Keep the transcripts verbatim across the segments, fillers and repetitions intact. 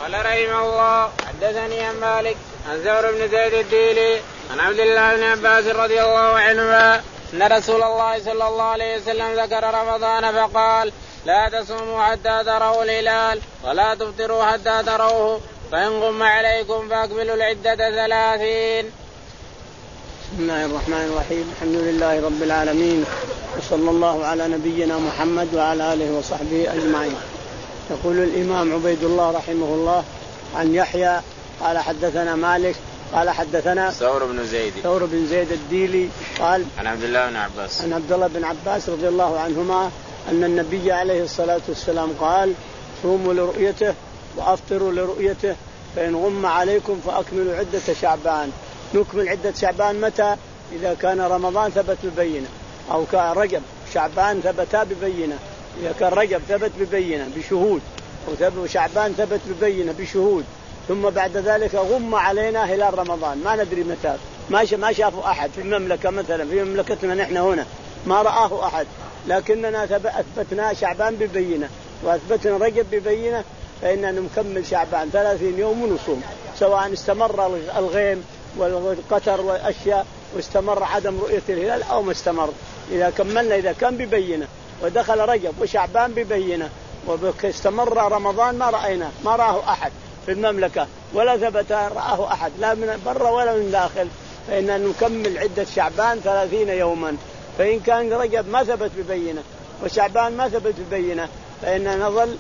قال رحمه الله حدثني عن مالك عن زهر بن زيد الديلي عن عبد الله بن عباس رضي الله عنهما أن رسول الله صلى الله عليه وسلم ذكر رمضان فقال لا تصوموا حتى تروا الهلال ولا تفطروا حتى تروه فإن غم عليكم فأكملوا العدة ثلاثين. بسم الله الرحمن الرحيم. الحمد لله رب العالمين وصلى الله على نبينا محمد وعلى آله وصحبه أجمعين. يقول الإمام عبيد الله رحمه الله عن يحيى قال حدثنا مالك قال حدثنا ثور بن زيد ثور بن زيد الديلي قال عن عبد الله بن عباس عن عبد الله بن عباس رضي الله عنهما أن النبي عليه الصلاة والسلام قال صوموا لرؤيته وأفطروا لرؤيته فإن غم عليكم فأكملوا عدة شعبان. نكمل عدة شعبان متى؟ إذا كان رمضان ثبت ببينة أو كان رجب شعبان ثبتا ببينة. إذا كان رجب ثبت ببينة بشهود وشعبان ثبت ببينة بشهود ثم بعد ذلك غم علينا هلال رمضان ما ندري متى ما ما شافوا أحد في المملكة مثلا في مملكتنا نحن هنا ما رآه أحد لكننا أثبتنا شعبان ببينة وأثبتنا رجب ببينة فإننا نكمل شعبان ثلاثين يوم ونصوم سواء استمر الغيم والقطر والأشياء واستمر عدم رؤية الهلال أو ما استمر. إذا كملنا إذا كان ببينة ودخل رجب وشعبان ببينة واستمر رمضان ما رأينا ما رآه أحد في المملكة ولا ثبت رآه أحد لا من برا ولا من داخل فإننا نكمل عدة شعبان ثلاثين يوما. فإن كان رجب ما ثبت ببينة وشعبان ما ثبت ببينة فإننا نظل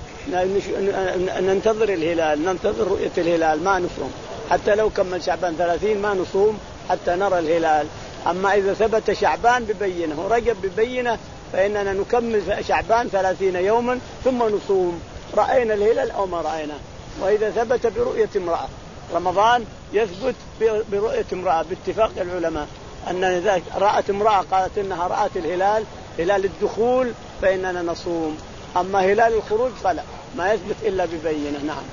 ننتظر الهلال ننتظر رؤية الهلال ما نصوم حتى لو كمل شعبان ثلاثين ما نصوم حتى نرى الهلال. أما إذا ثبت شعبان ببينة ورجب ببينة فإننا نكمل شعبان ثلاثين يوما ثم نصوم رأينا الهلال أو ما رأينا. وإذا ثبت برؤية امرأة رمضان يثبت برؤية امرأة باتفاق العلماء أن إذا رأت امرأة قالت إنها رأت الهلال هلال الدخول فإننا نصوم. أما هلال الخروج فلا ما يثبت إلا ببينة. نعم.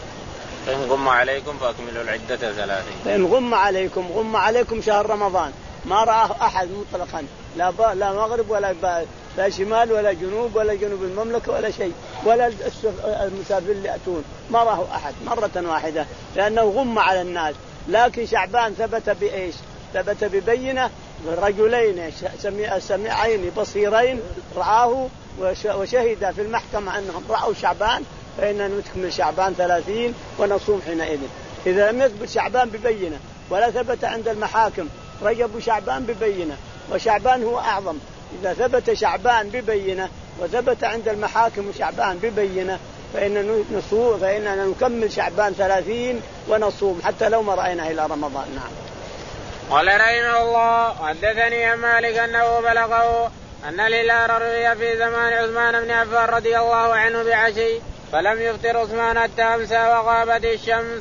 فإن غم عليكم فأكملوا العدة ثلاثين. فإن غم عليكم غم عليكم شهر رمضان ما رآه أحد مطلقا لا لا مغرب ولا لا شمال ولا جنوب ولا جنوب المملكة ولا شيء ولا المسافرين اللي يأتون ما رآه أحد مرة واحدة لأنه غم على الناس. لكن شعبان ثبت بإيش؟ ثبت ببينة رجلين سميعين بصيرين رآه وشهد في المحكمة أنهم رأوا شعبان فإننا نكمل شعبان ثلاثين ونصوم حينئذ. إذا لم يثبت شعبان ببينة ولا ثبت عند المحاكم رجب وشعبان ببينة وشعبان هو أعظم إذا ثبت شعبان ببينة وثبت عند المحاكم شعبان ببينة فإننا نصوم فإننا نكمل شعبان ثلاثين ونصوم حتى لو ما رأينا إلى رمضان. نعم. قال رحمه الله حدثني عن مالك أنه بلغه أن الهلال رؤي في زمان عثمان بن عفان رضي الله عنه بعشي فلم يفطر عثمان حتى أمسى وغابت الشمس.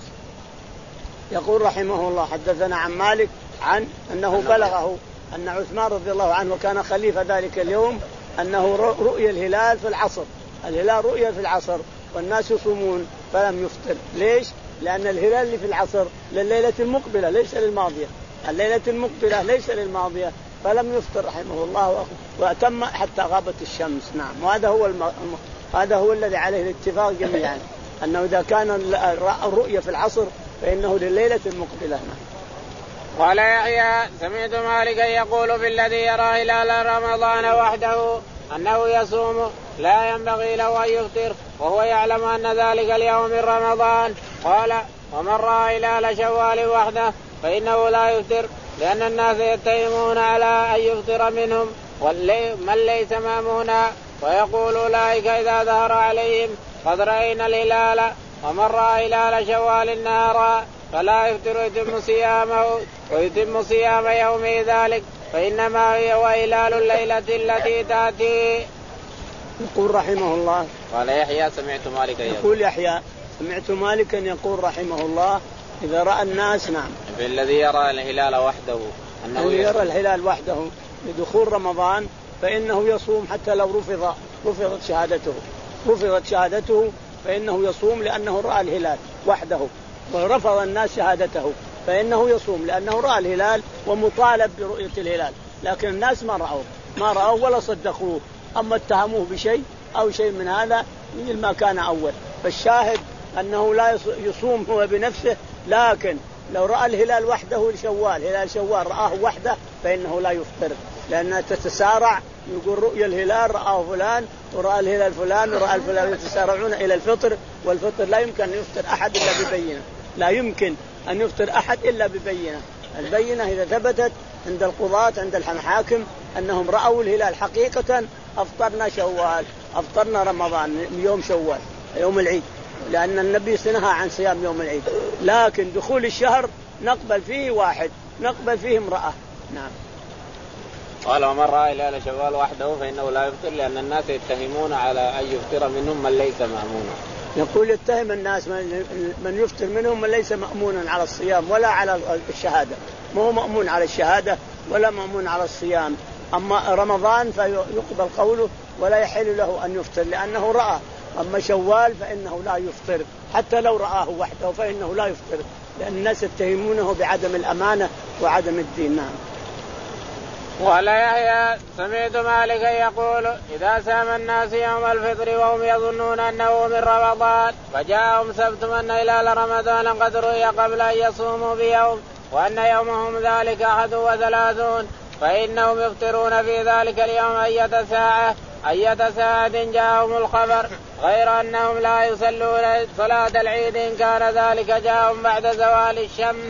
يقول رحمه الله حدثنا عن مالك عن أنه بلغه أن عثمان رضي الله عنه وكان خليفة ذلك اليوم أنه رؤي الهلال في العصر الهلال رؤيا في العصر والناس يصومون فلم يفطر. ليش؟ لأن الهلال اللي في العصر لليلة المقبلة ليس للماضية الليلة المقبلة ليس للماضية فلم يفطر رحمه الله وأتم حتى غابت الشمس. نعم. وهذا هو الم... هذا هو الذي عليه الاتفاق جميعا أنه إذا كان الرؤيا في العصر فإنه لليلة المقبلة. قال يحيى سمعت مالكا يقول في الذي يرى هلال رمضان وحده أنه يصوم لا ينبغي له أن يفطر وهو يعلم أن ذلك اليوم من رمضان. قال ومن رأى هلال شوال وحده فإنه لا يفطر لأن الناس يتهمون على أن يفطر منهم من ليس مامونا ويقول أولئك إذا ظهر عليهم قد رأينا الهلال ومن رأى هلال شوال نهارا فلا يفطر يتم صيامه ويتم صيام يومه ذلك فإنما هو هلال الليلة التي تأتي. يقول رحمه الله قال يحيى سمعت مالكا يقول يحيى سمعت مالكا يقول رحمه الله إذا رأى الناس. نعم. في الذي يرى الهلال وحده أنه يرى الهلال وحده لدخول رمضان فإنه يصوم حتى لو رفض رفضت شهادته رفضت شهادته فإنه يصوم لأنه رأى الهلال وحده ورفض الناس شهادته فإنه يصوم لأنه رأى الهلال ومطالب برؤية الهلال لكن الناس ما رأوه ما رأوه ولا صدقوه أما اتهموه بشيء أو شيء من هذا مثل ما كان أول. فالشاهد أنه لا يصوم هو بنفسه، لكن لو رأى الهلال وحده لشوال، هلال شوال رآه وحده فإنه لا يفطر، لأنها تتسارع. يقول رؤيا الهلال رآه فلان ورأى الهلال فلان ورأى الفلان، يتسارعون إلى الفطر، والفطر لا يمكن أن يفطر أحد إلا ببينة، لا يمكن أن يفطر أحد إلا ببينة. البينة إذا ثبتت عند القضاة عند الحاكم أنهم رأوا الهلال حقيقة أفطرنا شوال، أفطرنا رمضان يوم شوال يوم العيد، لأن النبي سنهى عن صيام يوم العيد. لكن دخول الشهر نقبل فيه واحد، نقبل فيه امرأة. نعم. قال ومن رأى هلال شوال وحده فإنه لا يفطر، لأن الناس يتهمون على أن يفطر منهم من ليس مأمونا. يقول يتهم الناس من يفطر منهم من ليس مأمونا على الصيام ولا على الشهادة، ما هو مأمون على الشهادة ولا مأمون على الصيام. أما رمضان فيقبل قوله ولا يحل له أن يفطر لأنه رأى. أما شوال فإنه لا يفطر حتى لو رآه وحده، فإنه لا يفطر لأن الناس يتهمونه بعدم الأمانة وعدم الدين. نعم. ولا يحيى سمعت مالكا يقول إذا سام الناس يوم الفطر وهم يظنون أنه من رمضان فجاءهم سبت أن هلال رمضان قد رؤي قبل أن يصوموا بيوم وأن يومهم ذلك أحد وثلاثون فإنهم يفطرون في ذلك اليوم أية ساعة أية ساعة جاءهم الخبر، غير أنهم لا يصلون صلاة العيد إن كان ذلك جاءهم بعد زوال الشمس.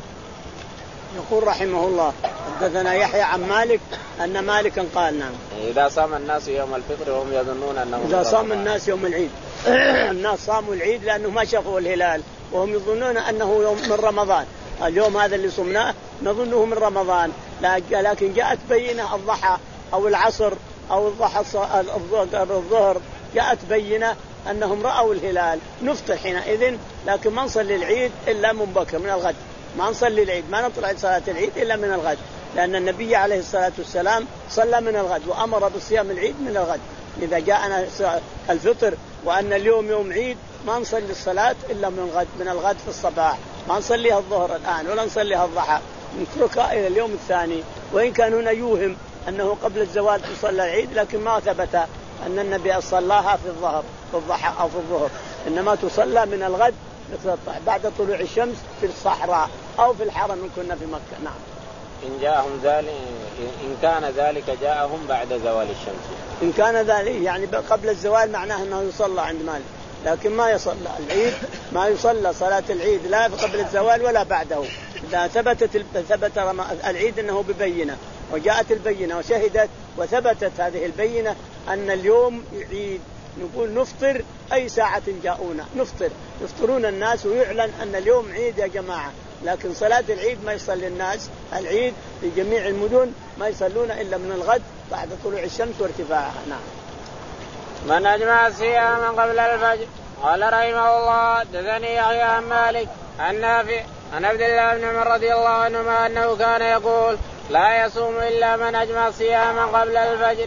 يقول رحمه الله حدثنا يحيى عن مالك أن مالكا قال نعم إذا صام الناس يوم الفطر وهم يظنون أنه إذا صام الناس يوم العيد الناس صاموا العيد لأنه ما شافوا الهلال وهم يظنون أنه يوم من رمضان، اليوم هذا اللي صمناه نظنه من رمضان، لكن جاءت بينة الضحى أو العصر أو الضحى الظهر جاءت بينة أنهم رأوا الهلال، نفطر حينئذ، لكن ما نصلي العيد إلا من بكر من الغد، ما نصلي العيد ما نطلع صلاة العيد إلا من الغد، لأن النبي عليه الصلاة والسلام صلى من الغد وأمر بصيام العيد من الغد. إذا جاءنا الفطر وأن اليوم يوم عيد ما نصلي الصلاة إلا من الغد، من الغد في الصباح، ما نصليها الظهر الآن ولا نصليها الضحى، نتركها إلى اليوم الثاني. وإن كان هنا يوهم أنه قبل الزوال تصلى العيد، لكن ما ثبت أن النبي صلاها في الظهر في الضحى أو في الظهر، إنما تصلى من الغد بعد طلوع الشمس في الصحراء أو في الحرم إن كنا في مكة. نعم. إن جاءهم ذلك إن كان ذلك جاءهم بعد زوال الشمس، إن كان ذلك يعني قبل الزوال معناه أنه يصلى عند مالك، لكن ما يصلى العيد ما يصلى صلاة العيد لا قبل الزوال ولا بعده. إذا ثبتت ثبت العيد أنه ببينة وجاءت البينة وشهدت وثبتت هذه البينة أن اليوم عيد، نقول نفطر أي ساعة جاءونا نفطر، يفطرون الناس ويعلن أن اليوم عيد يا جماعة. لكن صلاة العيد ما يصلي الناس العيد في جميع المدن ما يصلون إلا من الغد بعد طلوع الشمس وارتفاعها. نعم. من أجمع الصيام قبل الفجر. قال رحمه الله دثني يحيى عن مالك عن نافع عن عبد الله بن عمر رضي الله عنهما أنه كان يقول لا يصوم إلا من أجمع صياما قبل الفجر.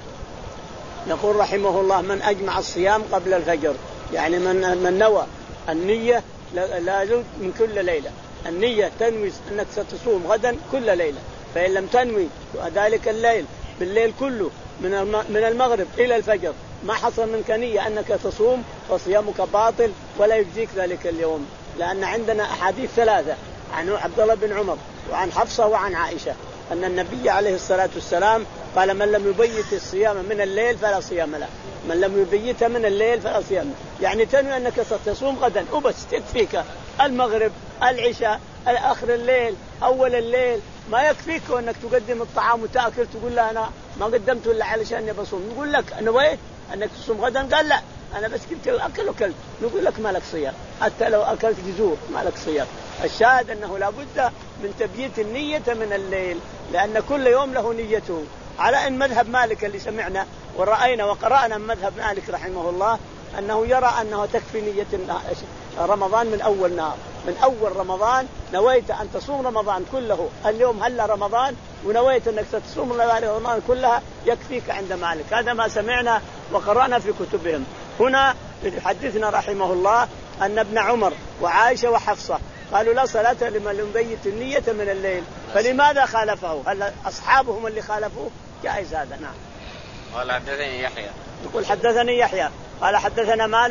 يقول رحمه الله من أجمع الصيام قبل الفجر، يعني من من نوى النية لازم من كل ليلة، النية تنوي أنك ستصوم غدا كل ليلة، فإن لم تنوي ذلك الليل بالليل كله من المغرب إلى الفجر ما حصل منك نية أنك تصوم فصيامك باطل ولا يجزيك ذلك اليوم. لأن عندنا أحاديث ثلاثة عن عبد الله بن عمر وعن حفصة وعن عائشة أن النبي عليه الصلاة والسلام قال من لم يبيت الصيام من الليل فلا صيام له، من لم يبيتها من الليل فلا صيام له، يعني تنوي أنك ستصوم غدا وبس تكفيك المغرب العشاء آخر الليل أول الليل، ما يكفيك أنك تقدم الطعام وتأكل تقول لا أنا ما قدمت إلا علشان بصوم، نقول لك نويت أنك تصوم غدا قال لا أنا بس كنت أكل وكلت، نقول لك ما لك صيام حتى لو أكلت جزور ما لك صيام. الشاهد أنه لابد من تبييت النية من الليل، لأن كل يوم له نيته، على أن مذهب مالك اللي سمعنا ورأينا وقرأنا من مذهب مالك رحمه الله أنه يرى أنه تكفي نية رمضان من أول نهار، من أول رمضان نويت أن تصوم رمضان كله، اليوم هلا رمضان ونويت أنك تصوم رمضان كلها يكفيك عند مالك. هذا ما سمعنا وقرأنا في كتبهم. هنا يحدثنا رحمه الله أن ابن عمر وعائشة وحفصة قالوا لا صلاة لمن يبيت النية من الليل، فلماذا خالفه؟ هل أصحابهم اللي خالفوه؟ جائز هذا. نعم. قال حدثني يحيى. يقول حدثني يحيى قال حدثنا مالك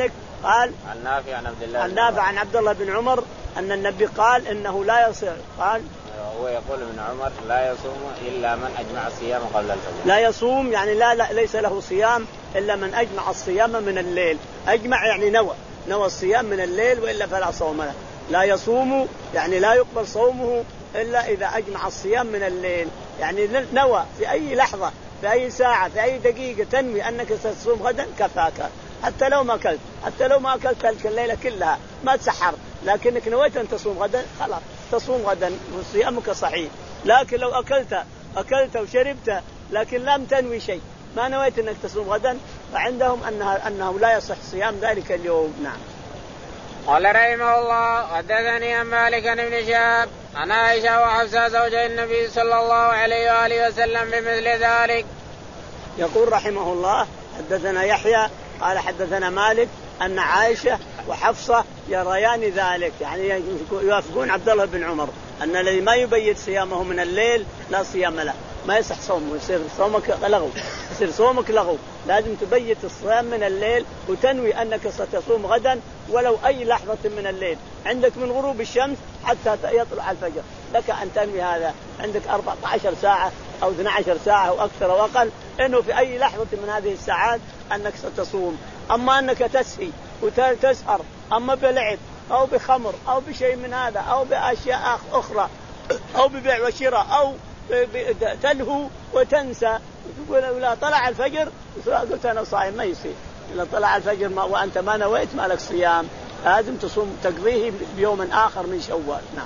قال عن نافع عن عبد الله عن نافع عن عبد الله بن عمر أن النبي قال إنه لا يصير قال هو يقول ابن عمر لا يصوم إلا من أجمع الصيام قبل الفجر. لا يصوم يعني لا, لا ليس له صيام إلا من أجمع الصيام من الليل. أجمع يعني نوى نوى الصيام من الليل وإلا فلا صوم له. لا يصوم يعني لا يقبل صومه إلا إذا أجمع الصيام من الليل، يعني نوى في أي لحظة في أي ساعة في أي دقيقة تنوي أنك ستصوم غدا كفاك، حتى لو ما أكلت حتى لو ما أكلت تلك الليلة كلها ما تسحر لكنك نويت أن تصوم غدا خلاص تصوم غدا وصيامك صحيح. لكن لو أكلت أكلت وشربت لكن لم تنوي شيء ما نويت أنك تصوم غدا فعندهم أنها أنه لا يصح صيام ذلك اليوم. نعم. قال رحمه الله حدثني عن مالك بن شهاب عن عائشة وحفصة زوجي النبي صلى الله عليه وآله وسلم بمثل ذلك. يقول رحمه الله حدثنا يحيى قال حدثنا مالك أن عائشة وحفصة يريان ذلك، يعني يوافقون عبد الله بن عمر أن الذي ما يبيت صيامه من الليل لا صيام له، ما يصح صومه، يصير صومك لغو، يصير صومك لغو. لازم تبيت الصيام من الليل وتنوي أنك ستصوم غدا ولو أي لحظة من الليل، عندك من غروب الشمس حتى يطلع الفجر لك أن تنوي هذا. عندك أربعة عشر ساعة أو اثنتي عشرة ساعة أو أكثر أو أقل، إنه في أي لحظة من هذه الساعات أنك ستصوم. أما أنك تسهي وتسهر أما بلعب أو بخمر أو بشيء من هذا أو بأشياء أخرى أو ببيع وشراء أو تلهو وتنسى تقول لا طلع الفجر قلت أنا صايم، ما يصير. إذا طلع الفجر ما وأنت ما نويت ما لك صيام، لازم تصوم تقضيه بيوم آخر من شوال. نعم.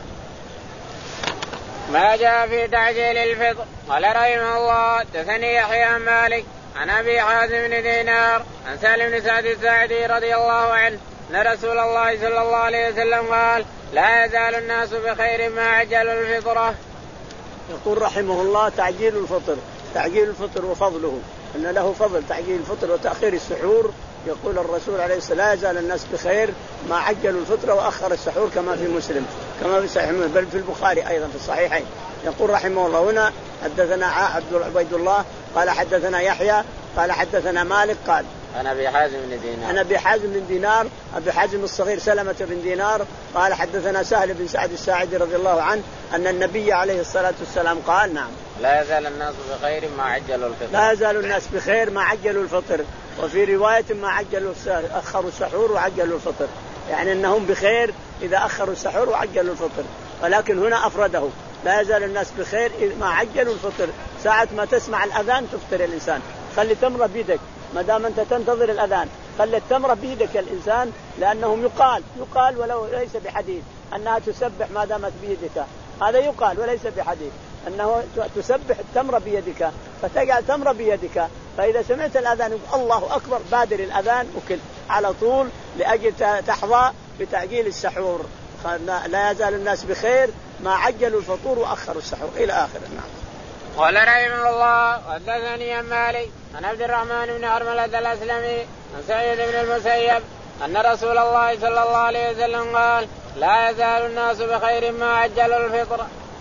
ما جاء في تعجيل الفطر. قال رحمه الله حدثني يحيى عن مالك عن أبي حازم بن دينار عن سالم بن سعد الساعدي رضي الله عنه أن رسول الله صلى الله عليه وسلم قال لا يزال الناس بخير ما عجلوا الفطرة. يقول رحمه الله تعجيل الفطر. تعجيل الفطر وفضله أن له فضل تعجيل الفطر وتأخير السحور. يقول الرسول عليه الصلاة والسلام لا يزال الناس بخير ما عجلوا الفطر وأخر السحور كما في مسلم كما في صحيح بل في البخاري أيضا في الصحيحين. يقول رحمه الله هنا حدثنا عبيد الله قال حدثنا يحيى قال حدثنا مالك قال أنا أبي حازم بن دينار أنا أبي حازم بن دينار أبي حازم الصغير سلمة بن دينار قال حدثنا سهل بن سعد الساعدي رضي الله عنه أن النبي عليه الصلاة والسلام قال نعم لا يزال الناس بخير ما عجلوا الفطر. لا يزال الناس بخير ما عجلوا الفطر. وفي رواية ما عجلوا أخروا السحور وعجلوا الفطر، يعني أنهم بخير إذا أخروا السحور وعجلوا الفطر. ولكن هنا أفرده لا يزال الناس بخير ما عجلوا الفطر. ساعة ما تسمع الأذان تفطر الإنسان، خلي تمرة بيدك ما دام أنت تنتظر الأذان، خلي التمرة بيدك الإنسان، لأنهم يقال يقال ولو ليس بحديث أنها تسبح ما دامت بيدك، هذا يقال وليس بحديث أنه تسبح التمرة بيدك فتجعل تمرة بيدك. فإذا سمعت الأذان يقول الله أكبر بادر الأذان وكل على طول لأجل تحظى بتعجيل السحور. لا يزال الناس بخير ما عجلوا الفطور وأخروا السحور إلى آخر. نعم. قال رحمه الله حدثني عن مالك عن عبد الرحمن بن حرملة الأسلمي عن سعيد بن المسيب أن رسول الله صلى الله عليه وسلم قال لا يزال الناس بخير ما عجلوا الفطر.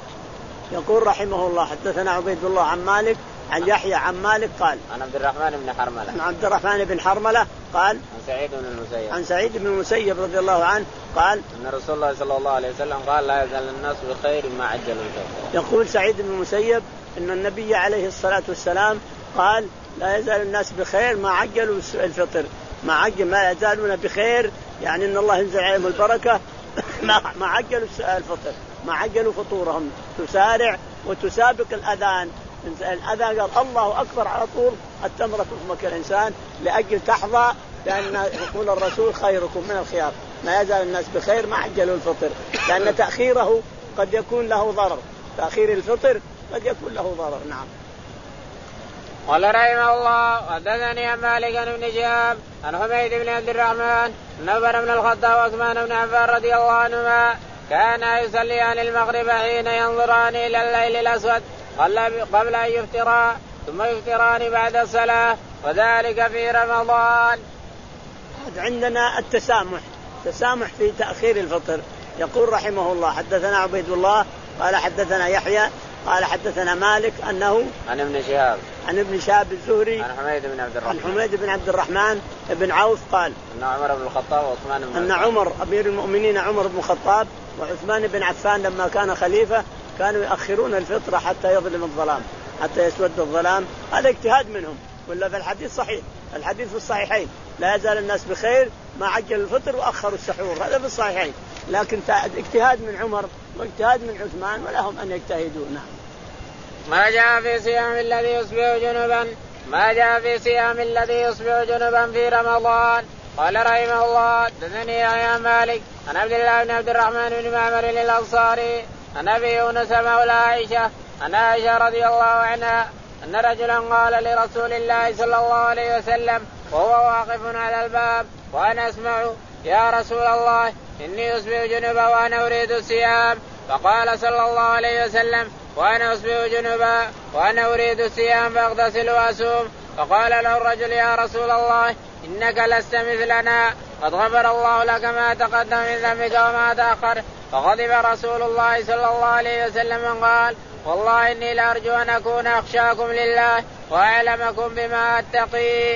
يقول رحمه الله حدثنا عبيد الله عن مالك عن يحيى عن مالك قال عن عبد الرحمن بن حرملة عن عبد الرحمن بن حرملة قال عن سعيد بن المسيب عن سعيد بن المسيب رضي الله عنه قال أن رسول الله صلى الله عليه وسلم قال لا يزال الناس بخير ما عجلوا الفطر. يقول سعيد بن المسيب أن النبي عليه الصلاة والسلام قال لا يزال الناس بخير ما عجلوا الفطر. ما عجل ما يزالون بخير يعني أن الله ينزل عليهم البركة ما عجلوا الفطر ما عجلوا فطورهم. تسارع وتسابق الأذان، الأذان قال الله أكبر على طول التمرة تفمك الإنسان لأجل تحظى، لأن يقول الرسول خيركم من الخيار. ما يزال الناس بخير ما عجلوا الفطر، لأن تأخيره قد يكون له ضرر، تأخير الفطر قد يكون له ضرر. نعم. قال رحمه الله حدثني عن مالك بن شهاب عن حميد بن عبد الرحمن أن عمر بن الخطاب وعثمان بن عفان رضي الله عنهما كانا يصليان المغرب حين ينظران إلى الليل الأسود قبل أن يفطرا ثم يفطران بعد الصلاة وذلك في رمضان. عندنا التسامح تسامح في تأخير الفطر. يقول رحمه الله حدثنا عبيد الله قال حدثنا يحيى قال حدثنا مالك أنه عن ابن شهاب عن ابن شهاب الزهري عن حميد بن عبد الرحمن عن حميد بن عبد الرحمن بن عوف قال أن عمر بن الخطاب وعثمان بن أن عمر أمير المؤمنين عمر بن الخطاب وعثمان بن عفان لما كان خليفة كانوا يؤخرون الفطر حتى يظلم الظلام، حتى يسود الظلام. هذا اجتهاد منهم، ولا في الحديث صحيح، الحديث في الصحيحين لا يزال الناس بخير ما عجل الفطر وأخروا السحور، هذا في الصحيحين. لكن اجتهاد من عمر واجتهاد من عثمان ولهم أن يجتهدوا. نعم. ما جاء في صيام الذي يصبح جنبا ما جاء في صيام الذي يصبح جنبا في رمضان. قال رحمه الله حدثني يحيى مالك عن عبد الله بن عبد الرحمن بن معمر الأنصاري عن أبي يونس مولى عائشة عن عائشة رضي الله عنها أن رجلا قال لرسول الله صلى الله عليه وسلم وهو واقف على الباب وأنا أسمع: يا رسول الله إني أصبح جنبا وأنا أريد الصيام. فقال صلى الله عليه وسلم: وأنا أصبح جنبا وأنا أريد الصيام فأغتسل وأصوم. فقال له الرجل: يا رسول الله إنك لست مثلنا، قد غفر الله لك ما تقدم من ذنبك وما تأخر. فغضب رسول الله صلى الله عليه وسلم قال: والله إني لأرجو أن أكون أخشاكم لله وأعلمكم بما أتقي.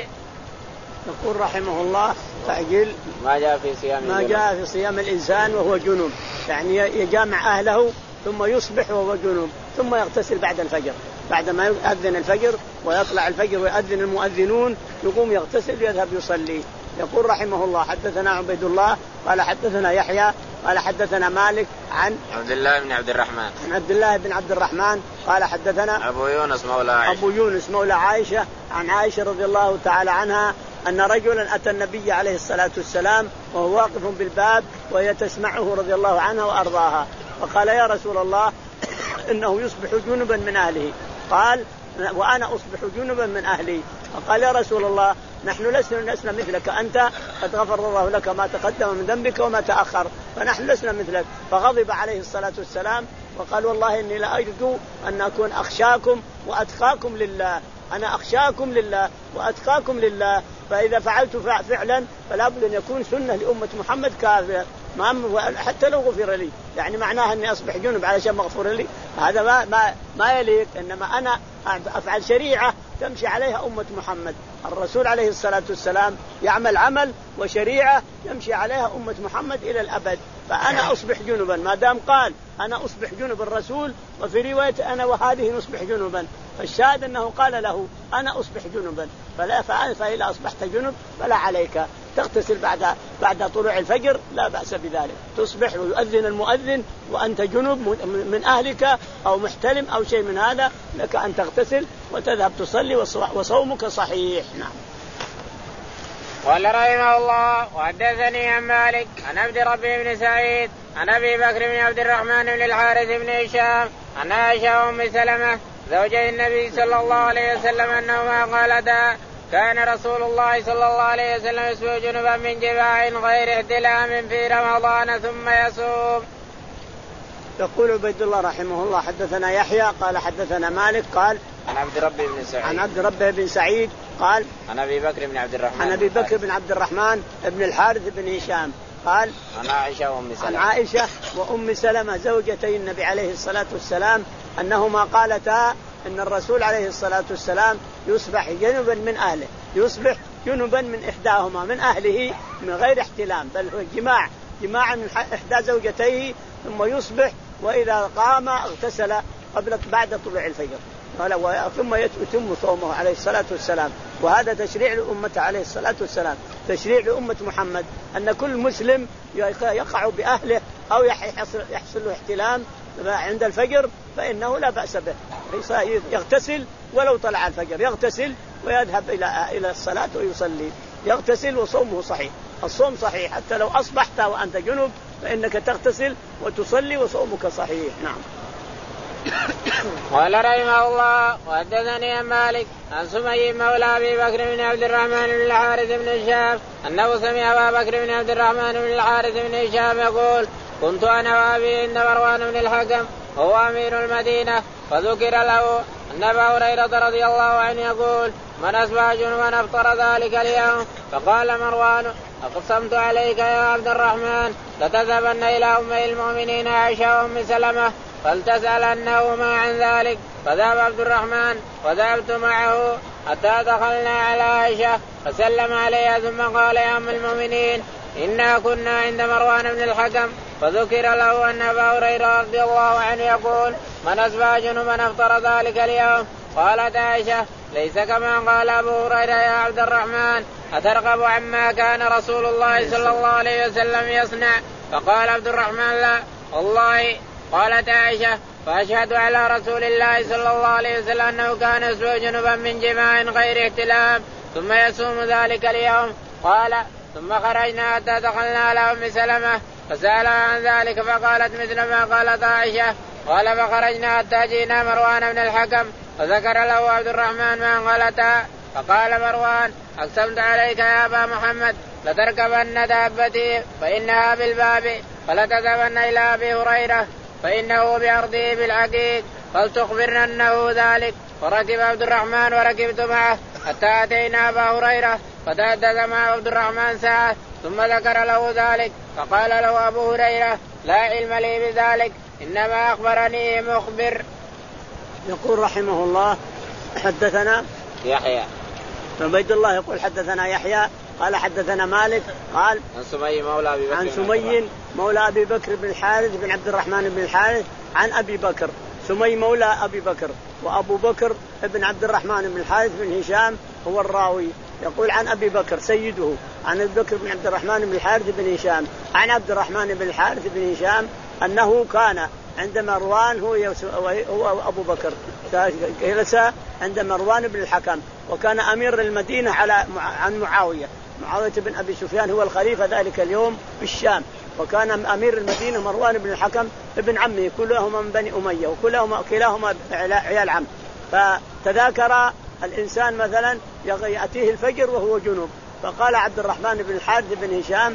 يقول رحمه الله تعجيل ما جاء في صيام ما جاء في صيام الإنسان وهو جنوب، يعني يجامع أهله ثم يصبح وهو جنوب ثم يغتسل بعد الفجر، بعد ما يؤذن الفجر ويطلع الفجر ويؤذن المؤذنون يقوم يغتسل ويذهب يصلي. يقول رحمه الله حدثنا عبيد الله قال حدثنا يحيى قال حدثنا مالك عن عبد الله بن عبد الرحمن عن عبد الله بن عبد الرحمن قال حدثنا أبو يونس مولى عائشة أبو يونس مولى عائشة عن عائشة رضي الله تعالى عنها أن رجلا أتى النبي عليه الصلاة والسلام وهو واقف بالباب وهي تسمعه رضي الله عنها وأرضاها، فقال: يا رسول الله إنه يصبح جنبا من أهله. قال: وأنا أصبح جنبا من أهلي. فقال: يا رسول الله نحن لسنا لسنا مثلك، أنت قد غفر الله لك ما تقدم من ذنبك وما تأخر، فنحن لسنا مثلك. فغضب عليه الصلاة والسلام وقال: والله إني لأرجو أن أكون أخشاكم وأتقاكم لله، أنا أخشاكم لله وأتقاكم لله، فإذا فعلت فعلا فلا بد أن يكون سنة لأمة محمد كافية حتى لو غفر لي، يعني معناها أني أصبح جنب علشان مغفور لي، هذا ما ما ما يليق. إنما أنا أفعل شريعة تمشي عليها أمة محمد. الرسول عليه الصلاة والسلام يعمل عمل وشريعة يمشي عليها أمة محمد إلى الأبد، فأنا أصبح جنبا ما دام قال أنا أصبح جنب الرسول، وفي رواية أنا وهذه نصبح جنبا، فالشاهد أنه قال له أنا أصبح جنبا، فلا فعل فإذا أصبحت جنب فلا عليك تغتسل بعد بعد طلوع الفجر، لا بأس بذلك، تصبح ويؤذن المؤذن وأنت جنب من أهلك أو محتلم أو شيء من هذا، لك أن تغتسل وتذهب تصلي وصومك صحيح. نعم. قال رحمه الله وحدثني عن مالك عن عبد ربي بن سعيد عن أبي بكر بن عبد الرحمن بن الحارث بن هشام عن عائشة أم سلمة زوجي النبي صلى الله عليه وسلم أنهما قالتا: كان رسول الله صلى الله عليه وسلم يصبح جنبا من جماع غير احتلام في رمضان ثم يصوم. يقول عبيد الله رحمه الله حدثنا يحيى قال حدثنا مالك قال عن عبد ربي بن سعيد عن عبد ربي بن سعيد قال عن أبي بكر بن عبد الرحمن عن أبي بكر بن عبد الرحمن بن الحارث بن هشام قال عن عائشة وأم سلمة عن عائشة وأم سلمة زوجتي النبي عليه الصلاة والسلام أنهما قالتا إن الرسول عليه الصلاة والسلام يصبح جنبا من أهله، يصبح جنبا من إحداهما من أهله من غير احتلام، بل هو جماع جماع من إحدى زوجتيه، ثم يصبح وإذا قام اغتسل قبل بعد طلوع الفجر ثم يتم صومه عليه الصلاة والسلام. وهذا تشريع لأمته عليه الصلاة والسلام، تشريع لأمة محمد أن كل مسلم يقع بأهله أو يحصل له احتلام عند الفجر فإنه لا بأس به، يغتسل ولو طلع الفجر، يغتسل ويذهب إلى إلى الصلاة ويصلي، يغتسل وصومه صحيح، الصوم صحيح حتى لو أصبحت وأنت جنب فإنك تغتسل وتصلي وصومك صحيح. نعم. قال رحمه الله وحدثني عن مالك عن سمي مولى أبي بكر بن عبد الرحمن بن الحارث بن هشام أنه سمع أبا بكر بن عبد الرحمن بن الحارث بن هشام يقول: كنت أنا وأبي عند مروان بن الحكم وهو أمير المدينة، فذكر له أن أبا هريرة رضي الله عنه يقول: من أصبح جنبا أفطر ذلك اليوم. فقال مروان: أقسمت عليك يا عبد الرحمن لتذهبن إلى أم المؤمنين عائشة وأم سلمة فلتسألنهما عن ذلك. فذهب عبد الرحمن وذهبت معه حتى دخلنا على عائشة فسلم عليها ثم قال يا أم المؤمنين إنا كنا عند مروان بن الحكم فذكر له أن أبا هريرة رضي الله عنه يقول من أصبح جنبا أفطر ذلك اليوم. قالت عائشة ليس كما قال أبو هريرة يا عبد الرحمن أترغب عما كان رسول الله صلى الله عليه وسلم يصنع؟ فقال عبد الرحمن لا والله. قالت عائشة فأشهد على رسول الله صلى الله عليه وسلم أنه كان يصبح جنبا من جماع غير احتلام ثم يصوم ذلك اليوم. قال ثم خرجنا حتى دخلنا على أم سلمة فسألها عن ذلك فقالت مثل ما قالت عائشة. قال فخرجنا حتى جئنا مروان بن الحكم فذكر له عبد الرحمن ما انقلتها. فقال مروان أقسمت عليك يا أبا محمد لتركبن دابتي فإنها بالباب فلتذهبن إلى أبي هريرة فإنه بأرضه بالعقيق فلتخبرن أنه ذلك. فركب عبد الرحمن وركبت معه حتى أتينا أبا هريرة فتحدث مع عبد الرحمن ساعة ثم ذكر له ذلك. فقال له أبو هريرة لا علم لي بذلك إنما أخبرني مخبر. يقول رحمه الله حدثنا يحيى عبيد الله يقول حدثنا يحيى قال حدثنا مالك قال عن سمي مولى أبي بكر عن سمي مولى أبي بكر بن الحارث بن عبد الرحمن بن الحارث عن أبي بكر. سمي مولى أبي بكر وأبو بكر ابن عبد الرحمن بن الحارث بن هشام هو الراوي. يقول عن أبي بكر سيده عن أبي بكر بن عبد الرحمن بن الحارث بن هشام عن عبد الرحمن بن الحارث بن هشام أنه كان عند مروان هو, هو أبو بكر جلس عند مروان بن الحكم وكان أمير المدينة على عن معاوية. معاوية بن أبي سفيان هو الخليفة ذلك اليوم بالشام وكان أمير المدينة مروان بن الحكم ابن عمه كلهما من بني أمية وكلهما كلاهما عيال عم. فتذاكر الإنسان مثلا يأتيه الفجر وهو جنوب فقال عبد الرحمن بن الحارث بن هشام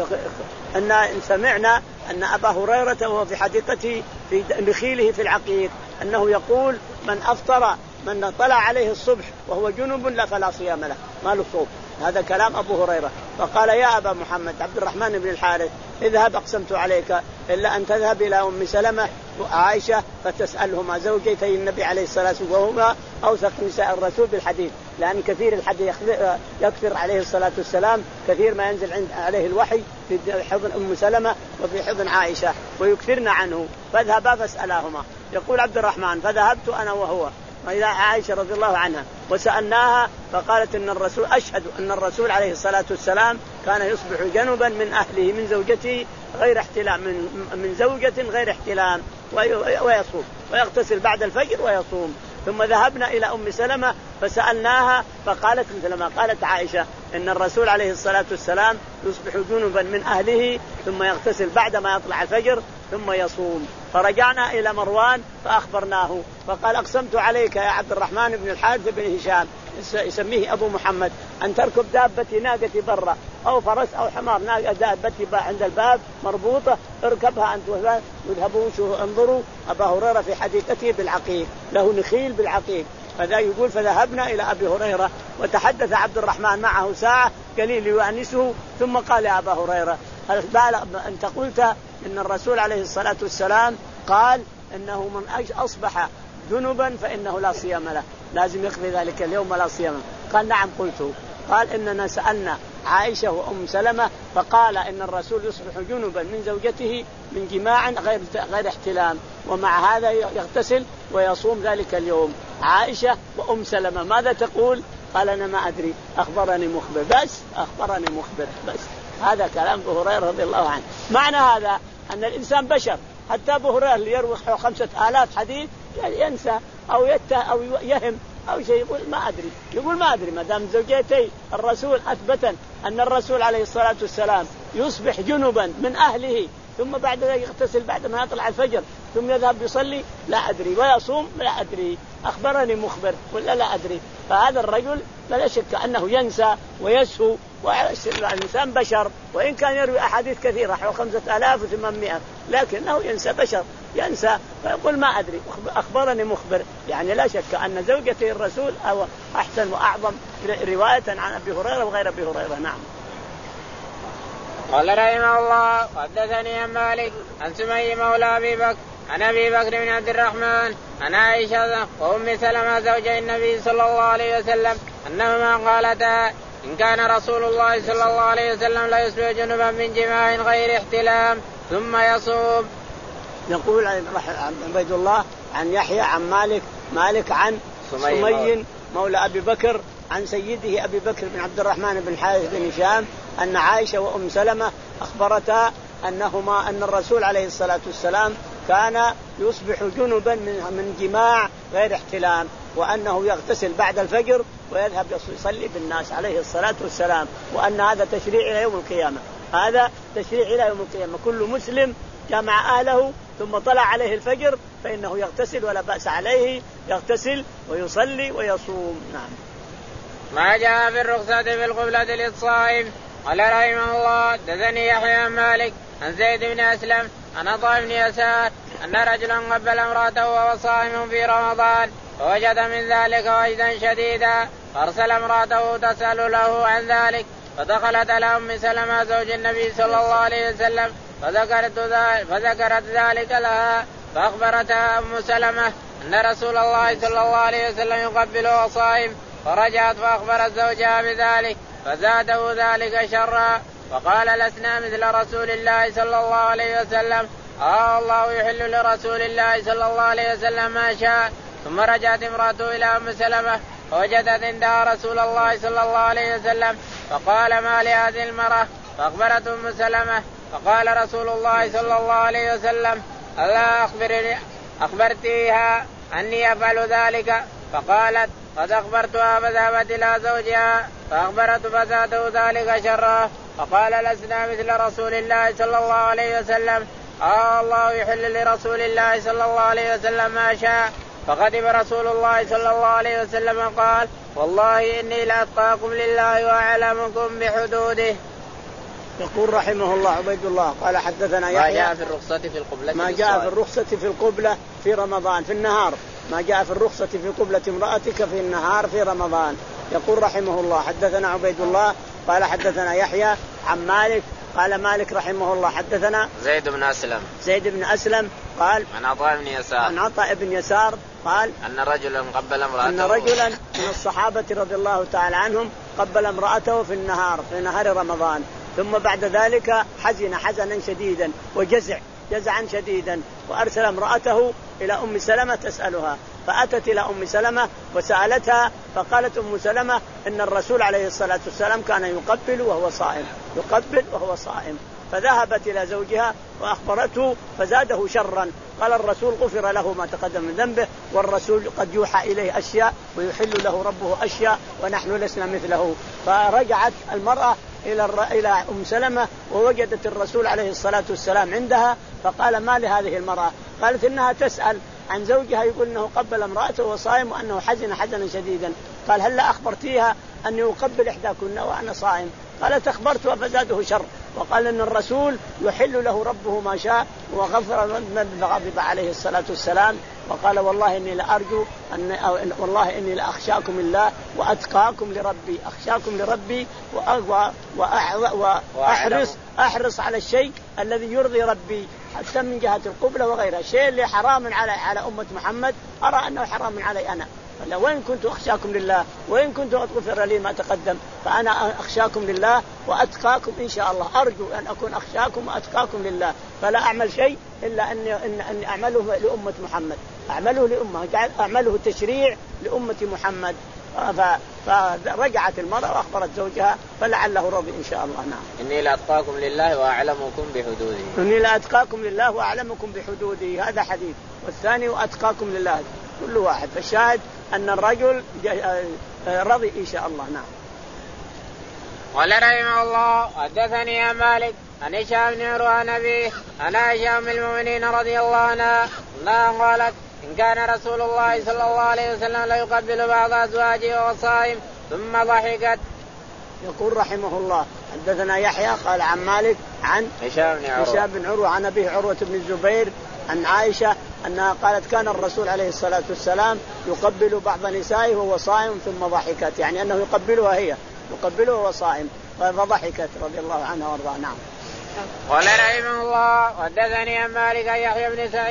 أن سمعنا أن أبا هريرة وهو في حديقته في نخيله في العقيق أنه يقول من أفطر من طلع عليه الصبح وهو جنوب لا فلا صيام له ما له صوم. هذا كلام أبو هريرة. فقال يا أبا محمد عبد الرحمن بن الحارث اذهب أقسمت عليك إلا أن تذهب إلى أم سلمة وعائشة فتسألهما زوجتي النبي عليه الصلاة والسلام وهما أوثق نساء الرسول بالحديث لأن كثير الحديث يكثر عليه الصلاة والسلام كثير ما ينزل عليه الوحي في حضن أم سلمة وفي حضن عائشة ويكثرن عنه فاذهبا فاسألاهما. يقول عبد الرحمن فذهبت أنا وهو إلى عائشة رضي الله عنها وسألناها فقالت إن الرسول أشهد أن الرسول عليه الصلاة والسلام كان يصبح جنبا من أهله من زوجته غير احتلام من, من زوجة غير احتلام ويصوم ويغتسل بعد الفجر ويصوم. ثم ذهبنا إلى أم سلمة فسألناها فقالت مثل ما قالت عائشة إن الرسول عليه الصلاة والسلام يصبح جنبا من أهله ثم يغتسل بعد ما يطلع الفجر ثم يصوم. فرجعنا إلى مروان فأخبرناه فقال أقسمت عليك يا عبد الرحمن بن الحارث بن هشام يسميه أبو محمد أن تركب دابتي ناقتي برا أو فرس أو حمار دابتي عند الباب مربوطة اركبها أنت واذهبوا انظروا أبا هريرة في حديقته بالعقيق له نخيل بالعقيق. فذا يقول فذهبنا إلى أبي هريرة وتحدث عبد الرحمن معه ساعة قليل يؤنسه ثم قال يا أبا هريرة أنت قلت إن الرسول عليه الصلاة والسلام قال إنه من أصبح جنبا فإنه لا صيام له لازم يقضي ذلك اليوم لا صيام. قال نعم قلته. قال إننا سألنا عائشة وأم سلمة فقال إن الرسول يصبح جنبا من زوجته من جماع غير غير احتلام ومع هذا يغتسل ويصوم ذلك اليوم. عائشة وأم سلمة ماذا تقول؟ قال أنا ما أدري أخبرني مخبر بس أخبرني مخبر بس. هذا كلام أبو هريرة رضي الله عنه. معنى هذا أن الإنسان بشر حتى أبو هريرة اللي يروي خمسة آلاف حديث ينسى أو يته أو يهم أو شيء يقول ما أدري يقول ما أدري ما دام زوجتي الرسول أثبتا أن الرسول عليه الصلاة والسلام يصبح جنبا من أهله ثم بعد ذلك يغتسل بعد ما يطلع الفجر ثم يذهب يصلي لا أدري ويصوم لا أدري أخبرني مخبر ولا لا أدري. فهذا الرجل لا شك أنه ينسى ويسهو والإنسان بشر وإن كان يروي أحاديث كثيرة حوالي خمسة آلاف وثمانمائة لكنه ينسى بشر ينسى فيقول ما أدري أخبرني مخبر يعني لا شك أن زوجته الرسول أو أحسن وأعظم رواية عن أبي هريرة وغير أبي هريرة. نعم. قال رحمه الله حدثني عن مالك عن سمي مولى أبي بكر عن ابي بكر بن عبد الرحمن عن عائشه وام سلمة زوج النبي صلى الله عليه وسلم انهما قالتا ان كان رسول الله صلى الله عليه وسلم لا يصبح جنبا من جماع غير احتلام ثم يصوم. يقول عبيد الله عن يحيى عن مالك مالك عن سمي مولى ابي بكر عن سيده ابي بكر بن عبد الرحمن بن حارث بن هشام ان عائشه وام سلمة اخبرتا انهما ان الرسول عليه الصلاه والسلام كان يصبح جنبا من جماع غير احتلام وانه يغتسل بعد الفجر ويذهب يصلي بالناس عليه الصلاه والسلام وان هذا تشريع الى يوم القيامه. هذا تشريع الى يوم القيامه. كل مسلم جمع اهله ثم طلع عليه الفجر فانه يغتسل ولا باس عليه يغتسل ويصلي ويصوم. نعم. ما جاء في الرخصة في القبلة للصائم. قال رحمه الله حدثني يحيى عن مالك عن زيد بن أسلم عن عطاء بن يسار أن رجلا قبل امرأته وهو صائم في رمضان فوجد من ذلك وجدا شديدا فأرسل امرأته تسأل له عن ذلك فدخلت على أم سلمة زوج النبي صلى الله عليه وسلم فذكرت ذلك, فذكرت ذلك لها فأخبرتها أم سلمة أن رسول الله صلى الله عليه وسلم يقبله وصائم فرجعت فأخبرت زوجها بذلك فزاده ذلك شرا وقال لسنا مثل رسول الله صلى الله عليه وسلم آه الله يحل لرسول الله صلى الله عليه وسلم ما شاء. ثم رجعت امرأته إلى أم سلمة فوجدت عندها رسول الله صلى الله عليه وسلم فقال ما لهذه المرأة فأخبرت أم سلمة فقال رسول الله صلى الله عليه وسلم ألا أخبرني أخبرتيها أني أفعل ذلك فقالت قد أخبرتها فذهبت إلى زوجها فأخبرت فزاده ذلك شرا فقال لسنا مثل رسول الله صلى الله عليه وسلم آه الله يحل لرسول الله صلى الله عليه وسلم ما شاء. فغضب رسول الله صلى الله عليه وسلم قال والله إني لأتقاكم لله وأعلمكم بحدوده. يقول رحمه الله عبيد الله قال حدثنا يحيى ما جاء في الرخصة في القبلة ما جاء في الرخصة في القبلة في رمضان في النهار ما جاء في الرخصة في قبلة امرأتك في النهار في رمضان. يقول رحمه الله حدثنا عبيد الله قال حدثنا يحيى عن مالك قال مالك رحمه الله حدثنا زيد بن أسلم زيد بن أسلم قال عن عطاء بن يسار عن عطاء بن يسار قال أن رجلا قبل امرأته أن رجلا من الصحابة رضي الله تعالى عنهم قبل امرأته في النهار في نهار رمضان ثم بعد ذلك حزن حزنا شديدا وجزع جزعا شديدا وأرسل امرأته إلى أم سلمة تسألها فأتت إلى أم سلمة وسألتها فقالت أم سلمة إن الرسول عليه الصلاة والسلام كان يقبل وهو صائم يقبل وهو صائم. فذهبت إلى زوجها وأخبرته فزاده شرا قال الرسول غفر له ما تقدم من ذنبه والرسول قد يوحى إليه أشياء ويحل له ربه أشياء ونحن لسنا مثله. فرجعت المرأة إلى إلى أم سلمة ووجدت الرسول عليه الصلاة والسلام عندها فقال ما لهذه المرأة؟ قالت إنها تسأل عن زوجها يقول إنه قبل امرأته وصائم وأنه حزن حزنا شديدا. قال هل لا أخبرتيها أن يقبل إحداكن وأنا صائم؟ قالت أخبرتها فزاده شر وقال إن الرسول يحل له ربه ما شاء وغفر من غضب عليه الصلاة والسلام. وقال والله إني لأرجو أن والله إني لأخشاكم الله وأتقاكم لربي أخشاكم لربي وأحرص أحرص على الشيء الذي يرضي ربي حتى من جهة القبلة وغيرها. الشيء اللي حرام على على أمة محمد أرى أنه حرام علي أنا وإن كنت أخشاكم لله وإن كنت أغفر لي ما تقدم فأنا أخشاكم لله وأتقاكم إن شاء الله. أرجو أن أكون أخشاكم وأتقاكم لله فلا أعمل شيء إلا أن أن أن أعمله لأمة محمد أعمله لأمة أعمله تشريع لأمة محمد. فرجعت المرأة وأخبرت زوجها فلعله رضي إن شاء الله. نعم. إني لأتقاكم لله وأعلمكم بحدوده. إني لأتقاكم لله وأعلمكم بحدوده هذا حديث. والثاني وأتقاكم لله كل واحد. فالشاهد أن الرجل رضي إن شاء الله. نعم. قال رحمه الله حدثني عن مالك عن هشام بن عروة عن أبيه عن عائشة أم المؤمنين رضي الله عنها أنها قالت إن كان رسول الله صلى الله عليه وسلم لا يقبل بعض أزواجه وهو صائم ثم ضحكت. يقول رحمه الله حدثنا يحيى قال عن مالك عن هشام بن عروة, بن عروة عن أبيه عروة بن الزبير عن عائشة أنها قالت كان الرسول عليه الصلاة والسلام يقبل بعض نسائه وهو صائم ثم ضحكت يعني أنه يقبلها هي يقبله وهو صائم فضحكت رضي الله عنها وارضاها. نعم. قال رحمه الله حدثني عن مالك يحيى بن سعيد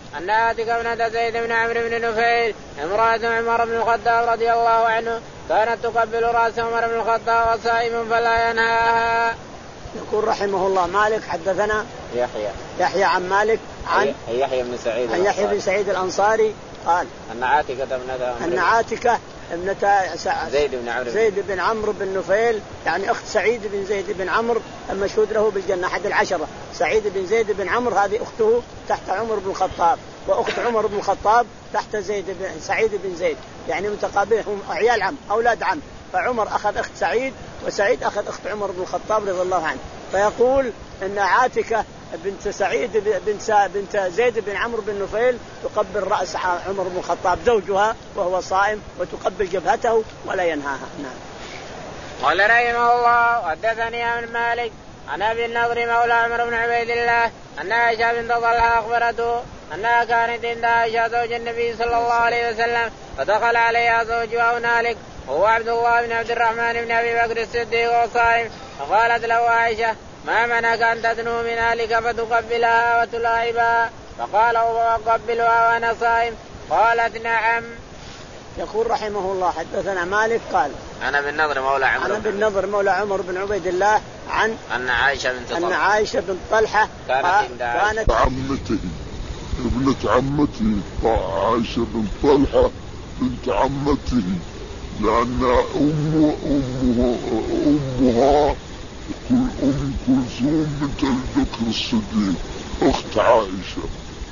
أن عاتكة ابنة زيد بن عمرو بن نفيل امرأة عمر بن الخطاب رضي الله عنه كانت تقبل رأس عمر بن الخطاب وصائم فلا ينهاها. يقول رحمه الله مالك حدثنا يحيى يحيى عن مالك عن يحيى بن سعيد عن يحيى بن سعيد الأنصاري قال أن عاتكة ابنة أن عاتكة ابنة زيد بن عمرو زيد بن عمرو بن نفيل يعني أخت سعيد بن زيد بن عمرو المشهود له بالجنة أحد العشرة. سعيد بن زيد بن عمرو هذه أخته تحت عمر بن الخطاب، وأخت عمر بن الخطاب تحت زيد بن سعيد بن زيد، يعني متقابلهم عيال عم أولاد عم، فعمر أخذ أخت سعيد وسعيد أخذ أخت عمر بن الخطاب رضي الله عنه. فيقول أن عاتكة بنت سعيد بنت بنت زيد بن عمرو بن نفيل تقبل رأس عمر بن الخطاب زوجها وهو صائم وتقبل جبهته ولا ينهاها. نعم. قال رحمه الله حدثني عن مالك عن ابي النضر مولى عمر بن عبيد الله ان عائشة بنت طلحة اخبرته انها كانت عند عائشة زوج النبي صلى الله عليه وسلم فدخل عليها زوجها هنالك وهو عبد الله بن عبد الرحمن بن ابي بكر الصديق وصائم، فقالت له عائشة ما منعك أن تدنو من أهلك فتقبلها وتلاعبها؟ فقال أقبلها وأنا صائم؟ قالت نعم. يقول رحمه الله حدثنا مالك قال أنا بالنضر مولى عمر أنا بالنضر مولى عمر بن عبيد الله عن أن عائشة بنت طلحة أن عائشة بنت طلحة كانت كانت عمته ابنة عمته عائشة بنت طلحة بنت عمته، لأن أم أمها أمها أم كلثوم بنت أبي بكر الصديق أخت عائشة،